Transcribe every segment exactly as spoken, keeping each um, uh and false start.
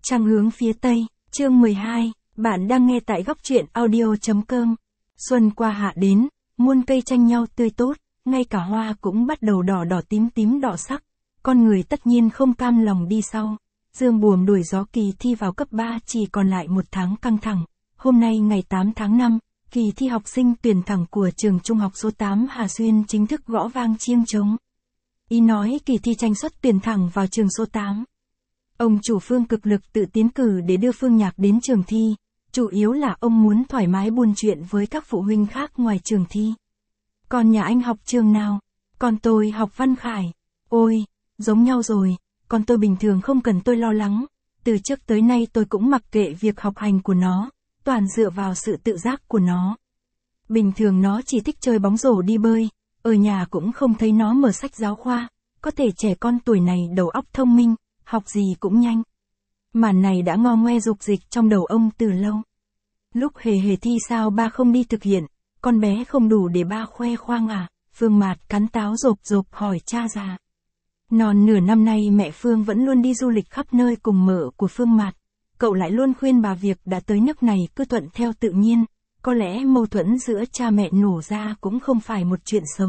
Trăng hướng phía Tây, chương mười hai, bạn đang nghe tại góc truyện audio chấm com. Xuân qua hạ đến, muôn cây tranh nhau tươi tốt, ngay cả hoa cũng bắt đầu đỏ đỏ tím tím đỏ sắc. Con người tất nhiên không cam lòng đi sau. Dương buồm đuổi gió kỳ thi vào cấp ba chỉ còn lại một tháng căng thẳng. Hôm nay ngày tám tháng năm, kỳ thi học sinh tuyển thẳng của trường trung học số tám Hà Xuyên chính thức gõ vang chiêng trống. Ý nói kỳ thi tranh suất tuyển thẳng vào trường số tám. Ông chủ Phương cực lực tự tiến cử để đưa Phương Nhạc đến trường thi, chủ yếu là ông muốn thoải mái buôn chuyện với các phụ huynh khác ngoài trường thi. Còn nhà anh học trường nào? Còn tôi học Văn Khải. Ôi, giống nhau rồi, còn tôi bình thường không cần tôi lo lắng, từ trước tới nay tôi cũng mặc kệ việc học hành của nó, toàn dựa vào sự tự giác của nó. Bình thường nó chỉ thích chơi bóng rổ đi bơi, ở nhà cũng không thấy nó mở sách giáo khoa, có thể trẻ con tuổi này đầu óc thông minh, học gì cũng nhanh. Màn này đã ngo ngoe dục dịch trong đầu ông từ lâu. Lúc hề hề thi sao ba không đi thực hiện, con bé không đủ để ba khoe khoang à? Phương Mạt cắn táo rộp rộp hỏi cha già. Non nửa năm nay mẹ Phương vẫn luôn đi du lịch khắp nơi cùng mợ của Phương Mạt. Cậu lại luôn khuyên bà việc đã tới nước này cứ thuận theo tự nhiên, có lẽ mâu thuẫn giữa cha mẹ nổ ra cũng không phải một chuyện xấu.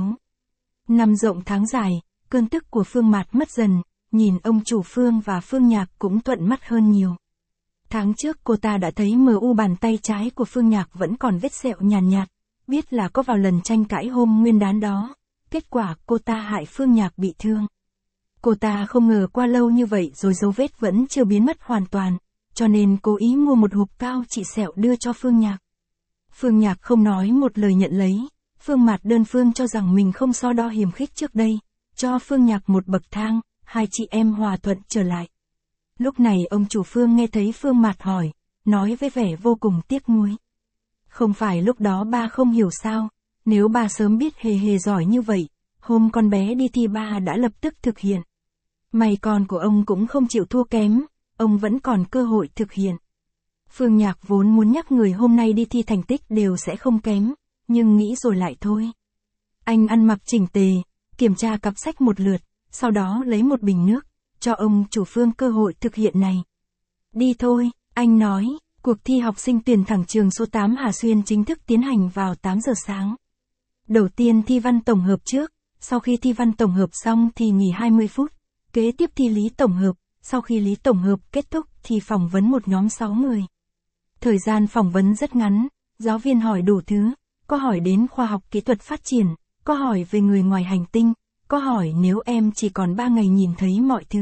Năm rộng tháng dài, cơn tức của Phương Mạt mất dần, nhìn ông chủ Phương và Phương Nhạc cũng thuận mắt hơn nhiều. Tháng trước cô ta đã thấy mờ u bàn tay trái của Phương Nhạc vẫn còn vết sẹo nhàn nhạt, nhạt, biết là có vào lần tranh cãi hôm nguyên đán đó. Kết quả cô ta hại Phương Nhạc bị thương. Cô ta không ngờ qua lâu như vậy rồi dấu vết vẫn chưa biến mất hoàn toàn, cho nên cố ý mua một hộp cao trị sẹo đưa cho Phương Nhạc. Phương Nhạc không nói một lời nhận lấy, Phương Mạt đơn phương cho rằng mình không so đo hiềm khích trước đây, cho Phương Nhạc một bậc thang, hai chị em hòa thuận trở lại. Lúc này ông chủ Phương nghe thấy Phương Mạt hỏi, nói với vẻ vô cùng tiếc nuối. Không phải lúc đó ba không hiểu sao, nếu ba sớm biết hề hề giỏi như vậy, hôm con bé đi thi ba đã lập tức thực hiện. May con của ông cũng không chịu thua kém, ông vẫn còn cơ hội thực hiện. Phương Nhạc vốn muốn nhắc người hôm nay đi thi thành tích đều sẽ không kém, nhưng nghĩ rồi lại thôi. Anh ăn mặc chỉnh tề, kiểm tra cặp sách một lượt, sau đó lấy một bình nước, cho ông chủ Phương cơ hội thực hiện này. Đi thôi, anh nói, cuộc thi học sinh tuyển thẳng trường số tám Hà Xuyên chính thức tiến hành vào tám giờ sáng. Đầu tiên thi văn tổng hợp trước, sau khi thi văn tổng hợp xong thì nghỉ hai mươi phút, kế tiếp thi lý tổng hợp, sau khi lý tổng hợp kết thúc thì phỏng vấn một nhóm sáu người. Thời gian phỏng vấn rất ngắn, giáo viên hỏi đủ thứ, có hỏi đến khoa học kỹ thuật phát triển, có hỏi về người ngoài hành tinh, có hỏi nếu em chỉ còn ba ngày nhìn thấy mọi thứ.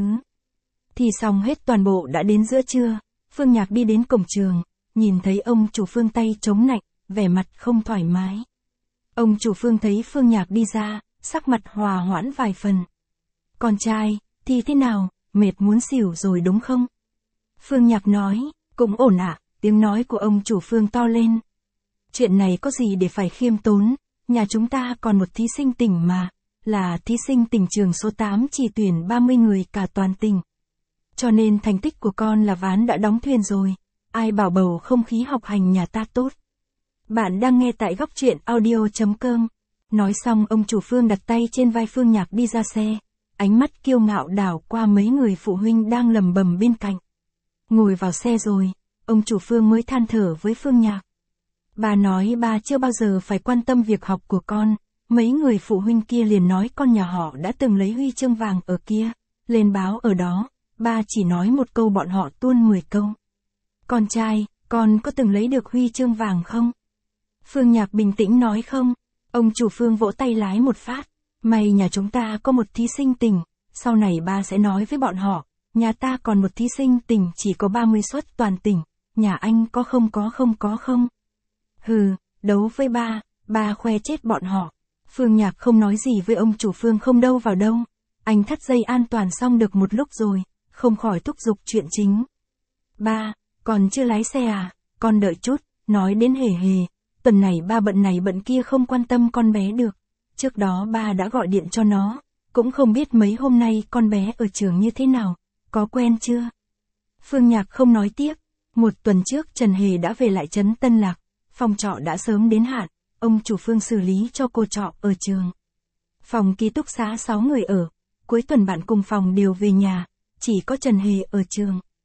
Thì xong hết toàn bộ đã đến giữa trưa, Phương Nhạc đi đến cổng trường, nhìn thấy ông chủ Phương tay chống nạnh, vẻ mặt không thoải mái. Ông chủ Phương thấy Phương Nhạc đi ra, sắc mặt hòa hoãn vài phần. Con trai, thì thế nào, mệt muốn xỉu rồi đúng không? Phương Nhạc nói, cũng ổn ạ, à, tiếng nói của ông chủ Phương to lên. Chuyện này có gì để phải khiêm tốn, nhà chúng ta còn một thí sinh tỉnh mà, là thí sinh tỉnh trường số tám chỉ tuyển ba mươi người cả toàn tỉnh. Cho nên thành tích của con là ván đã đóng thuyền rồi, ai bảo bầu không khí học hành nhà ta tốt. Bạn đang nghe tại góc truyện audio chấm com. Nói xong ông chủ Phương đặt tay trên vai Phương Nhạc đi ra xe, ánh mắt kiêu ngạo đảo qua mấy người phụ huynh đang lầm bầm bên cạnh. Ngồi vào xe rồi, ông chủ Phương mới than thở với Phương Nhạc. Bà nói bà chưa bao giờ phải quan tâm việc học của con, mấy người phụ huynh kia liền nói con nhà họ đã từng lấy huy chương vàng ở kia, lên báo ở đó, ba chỉ nói một câu bọn họ tuôn mười câu. Con trai, con có từng lấy được huy chương vàng không? Phương Nhạc bình tĩnh nói không. Ông chủ Phương vỗ tay lái một phát, may nhà chúng ta có một thí sinh tỉnh, sau này ba sẽ nói với bọn họ, nhà ta còn một thí sinh tỉnh chỉ có ba mươi suất toàn tỉnh, nhà anh có không có không có không? Hừ, đấu với ba, ba khoe chết bọn họ. Phương Nhạc không nói gì với ông chủ Phương không đâu vào đâu, anh thắt dây an toàn xong được một lúc rồi, không khỏi thúc giục chuyện chính. Ba, còn chưa lái xe à, con đợi chút, nói đến hề hề. Tuần này ba bận này bận kia không quan tâm con bé được. Trước đó ba đã gọi điện cho nó, cũng không biết mấy hôm nay con bé ở trường như thế nào, có quen chưa? Phương Nhạc không nói tiếp. Một tuần trước Trần Hề đã về lại trấn Tân Lạc, phòng trọ đã sớm đến hạn, ông chủ Phương xử lý cho cô trọ ở trường. Phòng ký túc xá sáu người ở, cuối tuần bạn cùng phòng đều về nhà, chỉ có Trần Hề ở trường.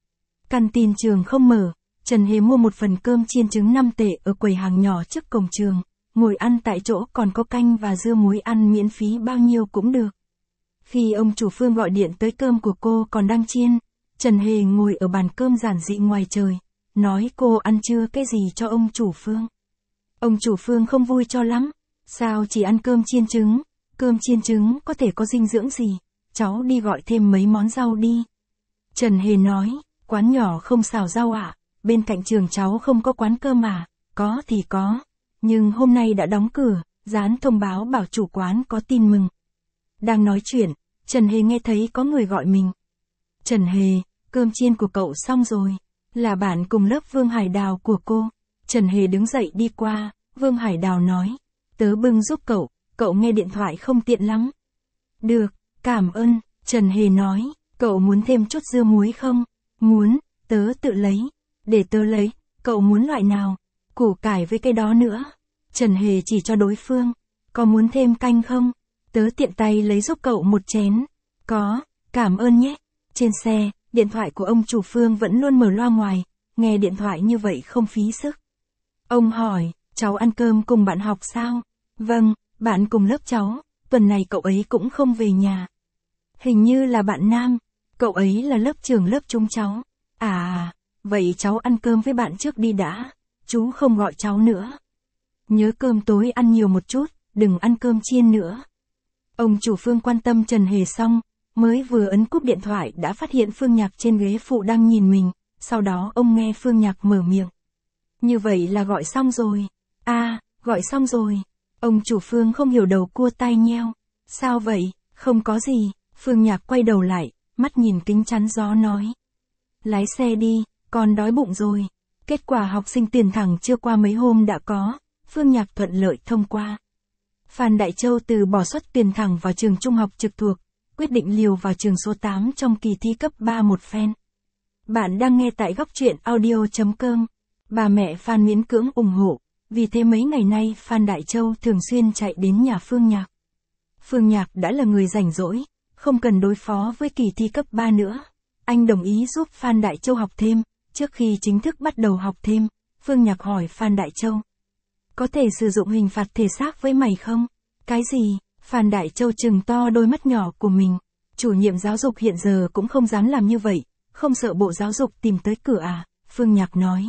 Căn tin trường không mở, Trần Hề mua một phần cơm chiên trứng năm tệ ở quầy hàng nhỏ trước cổng trường, ngồi ăn tại chỗ còn có canh và dưa muối ăn miễn phí bao nhiêu cũng được. Khi ông chủ Phương gọi điện tới cơm của cô còn đang chiên, Trần Hề ngồi ở bàn cơm giản dị ngoài trời, nói cô ăn chưa cái gì cho ông chủ Phương. Ông chủ Phương không vui cho lắm, sao chỉ ăn cơm chiên trứng, cơm chiên trứng có thể có dinh dưỡng gì, cháu đi gọi thêm mấy món rau đi. Trần Hề nói, quán nhỏ không xào rau ạ, à? Bên cạnh trường cháu không có quán cơm à, có thì có, nhưng hôm nay đã đóng cửa, dán thông báo bảo chủ quán có tin mừng. Đang nói chuyện, Trần Hề nghe thấy có người gọi mình. Trần Hề, cơm chiên của cậu xong rồi, là bạn cùng lớp Vương Hải Đào của cô. Trần Hề đứng dậy đi qua, Vương Hải Đào nói, tớ bưng giúp cậu, cậu nghe điện thoại không tiện lắm. Được, cảm ơn, Trần Hề nói, cậu muốn thêm chút dưa muối không? Muốn, tớ tự lấy, để tớ lấy, cậu muốn loại nào? Củ cải với cái đó nữa. Trần Hề chỉ cho đối phương, có muốn thêm canh không? Tớ tiện tay lấy giúp cậu một chén. Có, cảm ơn nhé. Trên xe, điện thoại của ông chủ Phương vẫn luôn mở loa ngoài, nghe điện thoại như vậy không phí sức. Ông hỏi, cháu ăn cơm cùng bạn học sao? Vâng, bạn cùng lớp cháu, tuần này cậu ấy cũng không về nhà. Hình như là bạn nam, cậu ấy là lớp trưởng lớp chúng cháu. À, vậy cháu ăn cơm với bạn trước đi đã, chú không gọi cháu nữa. Nhớ cơm tối ăn nhiều một chút, đừng ăn cơm chiên nữa. Ông chủ Phương quan tâm Trần Hề xong, mới vừa ấn cúp điện thoại đã phát hiện Phương Nhạc trên ghế phụ đang nhìn mình, sau đó ông nghe Phương Nhạc mở miệng. Như vậy là gọi xong rồi. À, gọi xong rồi. Ông chủ Phương không hiểu đầu cua tai nheo. Sao vậy, không có gì. Phương Nhạc quay đầu lại, mắt nhìn kính chắn gió nói. Lái xe đi, con đói bụng rồi. Kết quả học sinh tiền thẳng chưa qua mấy hôm đã có, Phương Nhạc thuận lợi thông qua. Phan Đại Châu từ bỏ suất tiền thẳng vào trường trung học trực thuộc, quyết định liều vào trường số tám trong kỳ thi cấp ba một phen. Bạn đang nghe tại góc truyện audio chấm com. Bà mẹ Phan miễn cưỡng ủng hộ, vì thế mấy ngày nay Phan Đại Châu thường xuyên chạy đến nhà Phương Nhạc. Phương Nhạc đã là người rảnh rỗi, không cần đối phó với kỳ thi cấp ba nữa. Anh đồng ý giúp Phan Đại Châu học thêm. Trước khi chính thức bắt đầu học thêm, Phương Nhạc hỏi Phan Đại Châu. Có thể sử dụng hình phạt thể xác với mày không? Cái gì? Phan Đại Châu trừng to đôi mắt nhỏ của mình. Chủ nhiệm giáo dục hiện giờ cũng không dám làm như vậy, không sợ bộ giáo dục tìm tới cửa à? Phương Nhạc nói.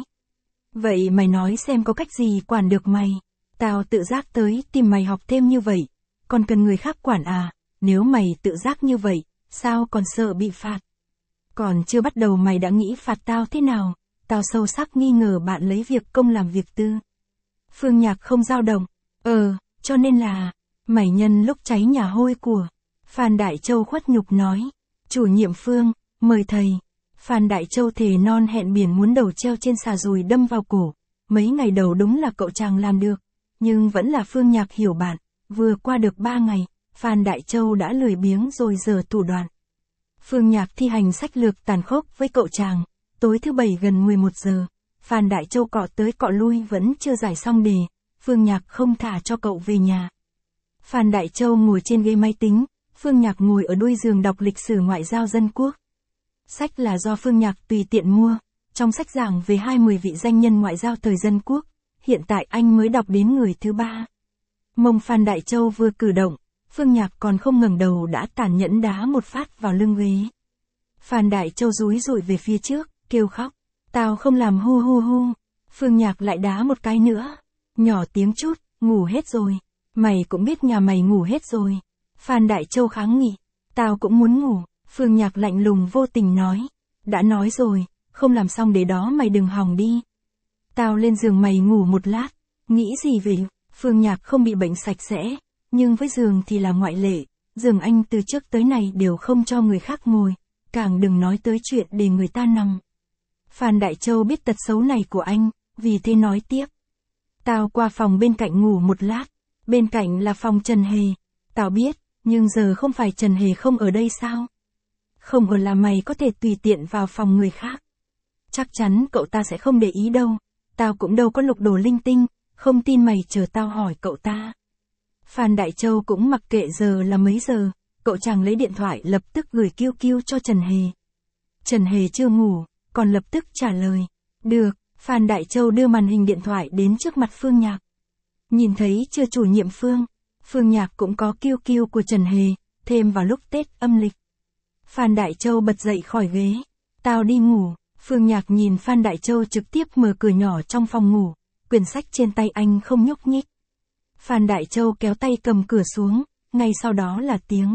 Vậy mày nói xem có cách gì quản được mày? Tao tự giác tới tìm mày học thêm như vậy, còn cần người khác quản à? Nếu mày tự giác như vậy, sao còn sợ bị phạt? Còn chưa bắt đầu mày đã nghĩ phạt tao thế nào? Tao sâu sắc nghi ngờ bạn lấy việc công làm việc tư. Phương Nhạc không dao động. Ờ, cho nên là, mày nhân lúc cháy nhà hôi của. Phan Đại Châu khuất nhục nói. Chủ nhiệm Phương, mời thầy. Phan Đại Châu thề non hẹn biển muốn đầu treo trên xà dùi đâm vào cổ. Mấy ngày đầu đúng là cậu chàng làm được, nhưng vẫn là Phương Nhạc hiểu bạn. Vừa qua được ba ngày, Phan Đại Châu đã lười biếng rồi giở thủ đoạn. Phương Nhạc thi hành sách lược tàn khốc với cậu chàng. Tối thứ bảy gần mười một giờ, Phan Đại Châu cọ tới cọ lui vẫn chưa giải xong đề. Phương Nhạc không thả cho cậu về nhà. Phan Đại Châu ngồi trên ghế máy tính, Phương Nhạc ngồi ở đuôi giường đọc lịch sử ngoại giao dân quốc. Sách là do Phương Nhạc tùy tiện mua. Trong sách giảng về hai mươi vị danh nhân ngoại giao thời dân quốc, hiện tại anh mới đọc đến người thứ ba. Mông Phan Đại Châu vừa cử động, Phương Nhạc còn không ngẩng đầu đã tàn nhẫn đá một phát vào lưng ghế. Phan Đại Châu dúi dụi về phía trước, kêu khóc. Tao không làm hu hu hu. Phương Nhạc lại đá một cái nữa. Nhỏ tiếng chút, ngủ hết rồi. Mày cũng biết nhà mày ngủ hết rồi. Phan Đại Châu kháng nghị. Tao cũng muốn ngủ. Phương Nhạc lạnh lùng vô tình nói. Đã nói rồi, không làm xong để đó mày đừng hòng đi. Tao lên giường mày ngủ một lát. Nghĩ gì về? Phương Nhạc không bị bệnh sạch sẽ, nhưng với giường thì là ngoại lệ. Giường anh từ trước tới nay đều không cho người khác ngồi, càng đừng nói tới chuyện để người ta nằm. Phan Đại Châu biết tật xấu này của anh, vì thế nói tiếp. Tao qua phòng bên cạnh ngủ một lát, bên cạnh là phòng Trần Hề. Tao biết, nhưng giờ không phải Trần Hề không ở đây sao? Không ở là mày có thể tùy tiện vào phòng người khác. Chắc chắn cậu ta sẽ không để ý đâu, tao cũng đâu có lục đồ linh tinh, không tin mày chờ tao hỏi cậu ta. Phan Đại Châu cũng mặc kệ giờ là mấy giờ, cậu chàng lấy điện thoại lập tức gửi kiu kiu cho Trần Hề. Trần Hề chưa ngủ, còn lập tức trả lời. Được, Phan Đại Châu đưa màn hình điện thoại đến trước mặt Phương Nhạc. Nhìn thấy chưa chủ nhiệm Phương, Phương Nhạc cũng có kiu kiu của Trần Hề, thêm vào lúc Tết âm lịch. Phan Đại Châu bật dậy khỏi ghế. Tao đi ngủ. Phương Nhạc nhìn Phan Đại Châu trực tiếp mở cửa nhỏ trong phòng ngủ, quyển sách trên tay anh không nhúc nhích. Phan Đại Châu kéo tay cầm cửa xuống, ngay sau đó là tiếng.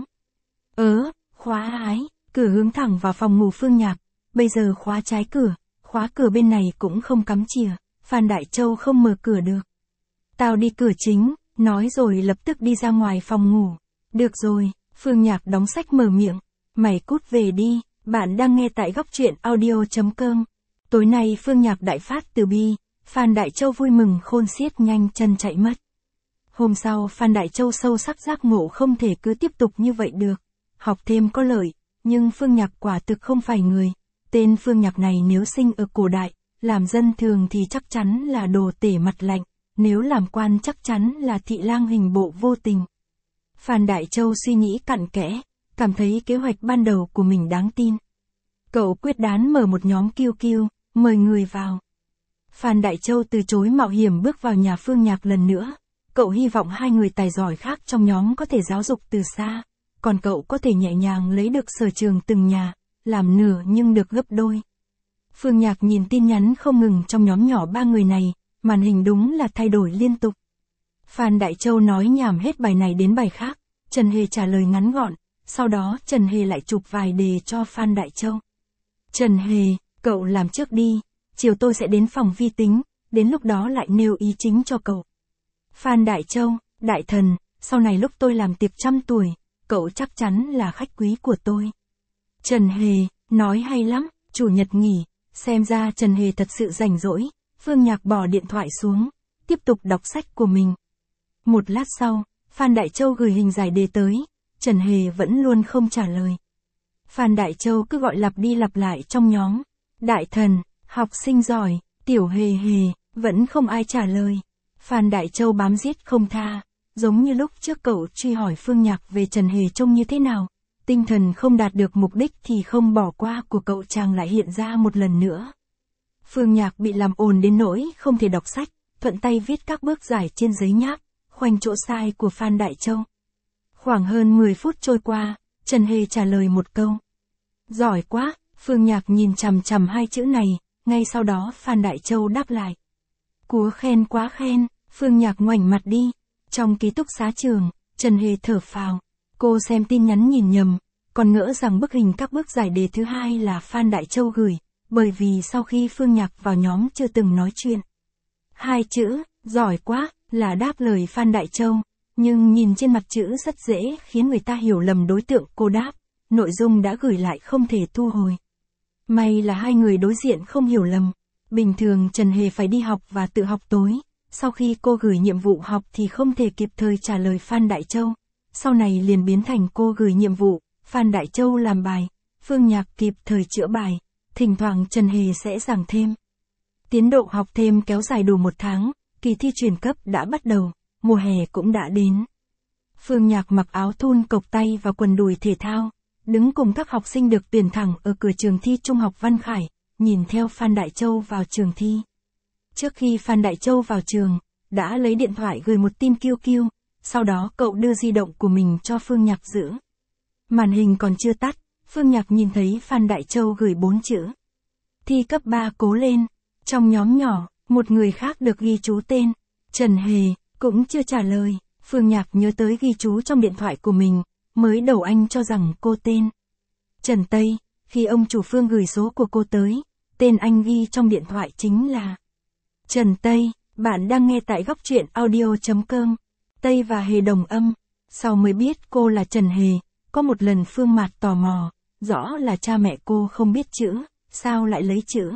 Ớ, khóa ái, cửa hướng thẳng vào phòng ngủ Phương Nhạc, bây giờ khóa trái cửa, khóa cửa bên này cũng không cắm chìa, Phan Đại Châu không mở cửa được. Tao đi cửa chính, nói rồi lập tức đi ra ngoài phòng ngủ. Được rồi, Phương Nhạc đóng sách mở miệng, mày cút về đi. Bạn đang nghe tại góc truyện audio chấm com. Tối nay Phương Nhạc đại phát từ bi, Phan Đại Châu vui mừng khôn xiết nhanh chân chạy mất. Hôm sau Phan Đại Châu sâu sắc giác ngộ không thể cứ tiếp tục như vậy được. Học thêm có lợi, nhưng Phương Nhạc quả thực không phải người. Tên Phương Nhạc này nếu sinh ở cổ đại, làm dân thường thì chắc chắn là đồ tể mặt lạnh, nếu làm quan chắc chắn là thị lang hình bộ vô tình. Phan Đại Châu suy nghĩ cặn kẽ, cảm thấy kế hoạch ban đầu của mình đáng tin. Cậu quyết đoán mở một nhóm kiu kiu, mời người vào. Phan Đại Châu từ chối mạo hiểm bước vào nhà Phương Nhạc lần nữa. Cậu hy vọng hai người tài giỏi khác trong nhóm có thể giáo dục từ xa, còn cậu có thể nhẹ nhàng lấy được sở trường từng nhà, làm nửa nhưng được gấp đôi. Phương Nhạc nhìn tin nhắn không ngừng trong nhóm nhỏ ba người này, màn hình đúng là thay đổi liên tục. Phan Đại Châu nói nhảm hết bài này đến bài khác, Trần Hề trả lời ngắn gọn, sau đó Trần Hề lại chụp vài đề cho Phan Đại Châu. Trần Hề, cậu làm trước đi, chiều tôi sẽ đến phòng vi tính, đến lúc đó lại nêu ý chính cho cậu. Phan Đại Châu, đại thần, sau này lúc tôi làm tiệc trăm tuổi, cậu chắc chắn là khách quý của tôi. Trần Hề, nói hay lắm, chủ nhật nghỉ, xem ra Trần Hề thật sự rảnh rỗi. Phương Nhạc bỏ điện thoại xuống, tiếp tục đọc sách của mình. Một lát sau, Phan Đại Châu gửi hình giải đề tới, Trần Hề vẫn luôn không trả lời. Phan Đại Châu cứ gọi lặp đi lặp lại trong nhóm. Đại thần, học sinh giỏi, tiểu Hề Hề, vẫn không ai trả lời. Phan Đại Châu bám giết không tha, giống như lúc trước cậu truy hỏi Phương Nhạc về Trần Hề trông như thế nào. Tinh thần không đạt được mục đích thì không bỏ qua của cậu chàng lại hiện ra một lần nữa. Phương Nhạc bị làm ồn đến nỗi không thể đọc sách, thuận tay viết các bước giải trên giấy nháp, khoanh chỗ sai của Phan Đại Châu. Khoảng hơn mười phút trôi qua, Trần Hề trả lời một câu. Giỏi quá, Phương Nhạc nhìn chằm chằm hai chữ này, ngay sau đó Phan Đại Châu đáp lại. Cúa khen quá khen, Phương Nhạc ngoảnh mặt đi. Trong ký túc xá trường, Trần Hề thở phào. Cô xem tin nhắn nhìn nhầm, còn ngỡ rằng bức hình các bước giải đề thứ hai là Phan Đại Châu gửi, bởi vì sau khi Phương Nhạc vào nhóm chưa từng nói chuyện. Hai chữ, giỏi quá, là đáp lời Phan Đại Châu, nhưng nhìn trên mặt chữ rất dễ khiến người ta hiểu lầm đối tượng cô đáp, nội dung đã gửi lại không thể thu hồi. May là hai người đối diện không hiểu lầm, bình thường Trần Hề phải đi học và tự học tối, sau khi cô gửi nhiệm vụ học thì không thể kịp thời trả lời Phan Đại Châu, sau này liền biến thành cô gửi nhiệm vụ, Phan Đại Châu làm bài, Phương Nhạc kịp thời chữa bài, thỉnh thoảng Trần Hề sẽ giảng thêm. Tiến độ học thêm kéo dài đủ một tháng, kỳ thi chuyển cấp đã bắt đầu, mùa hè cũng đã đến. Phương Nhạc mặc áo thun cộc tay và quần đùi thể thao, đứng cùng các học sinh được tuyển thẳng ở cửa trường thi Trung học Văn Khải, nhìn theo Phan Đại Châu vào trường thi. Trước khi Phan Đại Châu vào trường, đã lấy điện thoại gửi một tin kiu kiu, sau đó cậu đưa di động của mình cho Phương Nhạc giữ. Màn hình còn chưa tắt, Phương Nhạc nhìn thấy Phan Đại Châu gửi bốn chữ. Thi cấp ba cố lên. Trong nhóm nhỏ, một người khác được ghi chú tên, Trần Hề, cũng chưa trả lời. Phương Nhạc nhớ tới ghi chú trong điện thoại của mình, mới đầu anh cho rằng cô tên Trần Tây, khi ông chủ Phương gửi số của cô tới, tên anh ghi trong điện thoại chính là Trần Tây. Bạn đang nghe tại góc truyện audio chấm com. Tây và Hề đồng âm, sau mới biết cô là Trần Hề. Có một lần Phương Mạt tò mò, rõ là cha mẹ cô không biết chữ, sao lại lấy chữ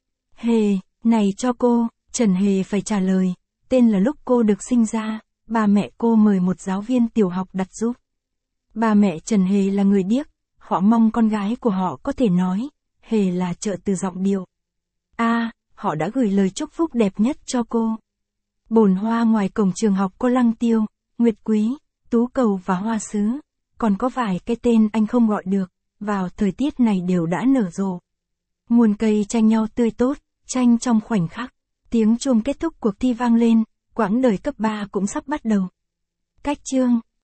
Hề này cho cô. Trần Hề phải trả lời, tên là lúc cô được sinh ra, ba mẹ cô mời một giáo viên tiểu học đặt giúp. Ba mẹ Trần Hề là người điếc, họ mong con gái của họ có thể nói, Hề là trợ từ giọng điệu. A, à, họ đã gửi lời chúc phúc đẹp nhất cho cô. Bồn hoa ngoài cổng trường học có lăng tiêu, nguyệt quý, tú cầu và hoa sứ, còn có vài cái tên anh không gọi được, vào thời tiết này đều đã nở rộ. Muôn cây tranh nhau tươi tốt, tranh trong khoảnh khắc. Tiếng chuông kết thúc cuộc thi vang lên, quãng đời cấp ba cũng sắp bắt đầu. Cách chương